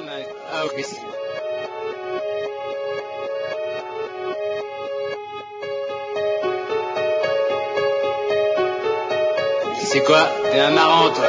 mec. Ah, ok. C'est quoi? T'es un marrant, toi.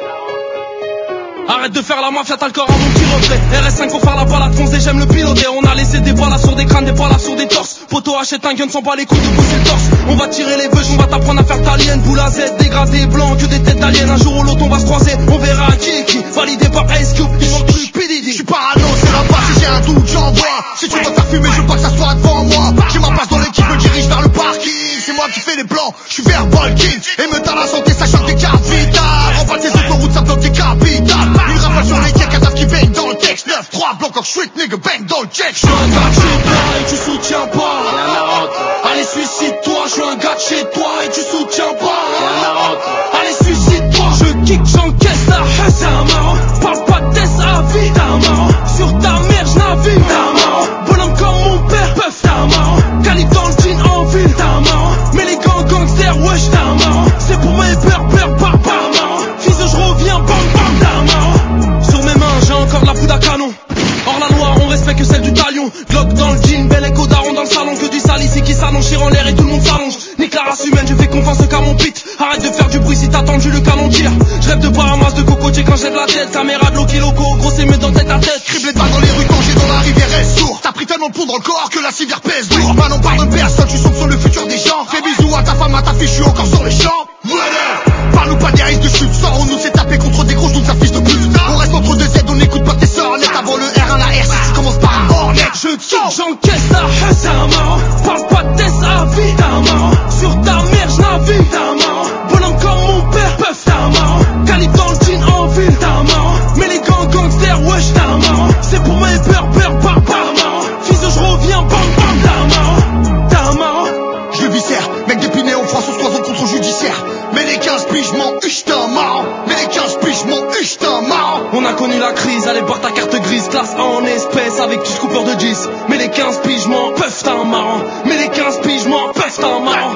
Arrête de faire la mafia, t'as le corps à mon petit reflet. RS5 pour faire la balade foncée, j'aime le piloter. On a laissé des balles sur des crânes, des balles sur des torses. Poto achète un gun sans pas les coups de pousser le torse. On va tirer les veuches, on va t'apprendre à faire ta lienne. Boule à Z, dégradé, blanc, que des têtes d'aliens. Un jour ou l'autre on va se croiser, on verra qui est qui. Validé par Ice Cube, il manque plus PDD. J'suis parano, c'est la base, si j'ai un doute, j'envoie. Si tu veux faire fumer, je veux pas que ça soit devant moi. J'ai ma place dans l'équipe, me dirige vers le parking. C'est moi qui fais les plans, j'suis verbal king. Et me donne la santé, sachant que t'es capital. En bas de tes autoroutes, ça bloque des capitales. Une rafale sur les tiers, cadavre qui baigne dans le texte. 9-3, bloc en street, nigga, bang dans le check. J'suis un gars de chez toi et tu soutiens T'es pas. un marrant, toi. Allez suicide-toi, j'suis un gars de chez toi et tu soutiens T'es un pas. marrant, toi. Allez suicide-toi, je kick, j'encaisse ta haine. T'es un marrant, parle pas de test à vie. T'es un marrant, sur ta mère j'navigue. T'es un marrant, bonhomme comme mon père, peuf. T'es un marrant, calibre dans le jean en ville. T'es un marrant, mais les gangsters, wesh. T'es un marrant, c'est pour mes peurs, barbares. Fils je reviens, bam bam. T'es un marrant, sur mes mains j'ai encore de la poudre à canon. Hors la loi, on respecte que celle du talion. Glock dans le jean, bel écho daron dans le salon. Que du sale ici qui s'annonce, chire en l'air et tout le monde s'allonge. Nique la race humaine, je fais confiance qu'à mon pit. Arrête de faire du bruit si t'as tendu le canon tire. Je rêve de Bahamas, de cocotier quand j'ai de la tête. Caméra de Loki Loco, gros c'est mieux dans tête à tête. Criblé de balles dans les rues, congé dans la rivière, reste sourd. T'as pris tellement de plomb dans le corps que la civière pèse lourd. Maintenant parle de personne, tu sens sur le futur des gens. Fais bisous à ta femme, à ta fille, je suis encore sur les champs. Parle-nous pas des risques de chute, sort, on nous s'est tapé contre des grosses, donc ça fiche de plus. On reste entre deux Z, on n'écoute pas tes sœurs. Net avant le R1, la R, si tu commences par un Hornet. Je kick, j'encaisse ta haine. T'es un marrant, parle pas de test à vie. T'es un marrant, sur ta mère j'navigue. T'es un marrant, bonhomme comme mon père, peuf. T'es un marrant, calibre dans le jean en ville. T'es un marrant, mais les gangsters, wesh. T'es un marrant, c'est pour mes peurs, barbares. Fils je reviens, bam bam. T'es un marrant, t'es un marrant. Je le viscère, mec dépiné en France, on se croise en contrôle judiciaire. Mais les 15 piges m'en huche, t'es un marrant. Mais les 15 piges m'en huche, t'es un marrant. On a connu la crise, allez voir ta carte grise. Classe A en espèce avec petit coupeur de 10. Mais les 15 piges m'en peuvent, t'es un marrant. Mais les 15 piges m'en peuvent, t'es un marrant.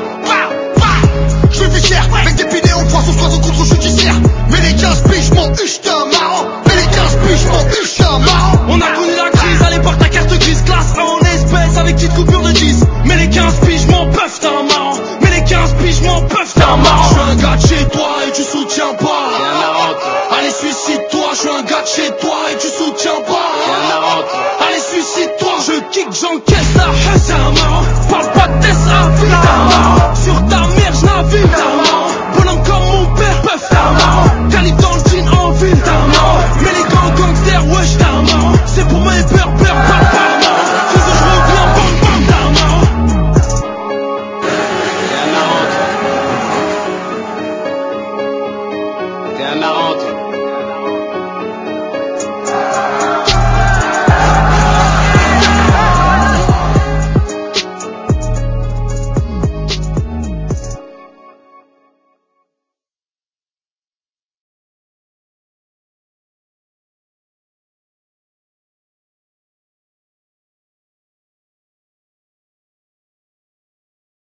Je le viscère, mec dépiné en France, on se croise en contrôle judiciaire. Mais les 15 piges m'en huche, t'es un marrant. Mais les 15 piges m'en huche, t'es un marrant. On a connu la crise, allez voir ta carte grise. Classe A en espèce avec petite coupure de 10. Mais les 15 piges m'en peuvent, t'es un marrant. Mais les 15 piges m'en peuvent, t'es un marrant. Je suis un gars de chez toi et tu soutiens T'es pas. un marrant, toi. Allez suicide-toi, je suis un gars de chez toi et tu soutiens T'es pas. un marrant, toi. Allez suicide-toi, je kick, j'encaisse.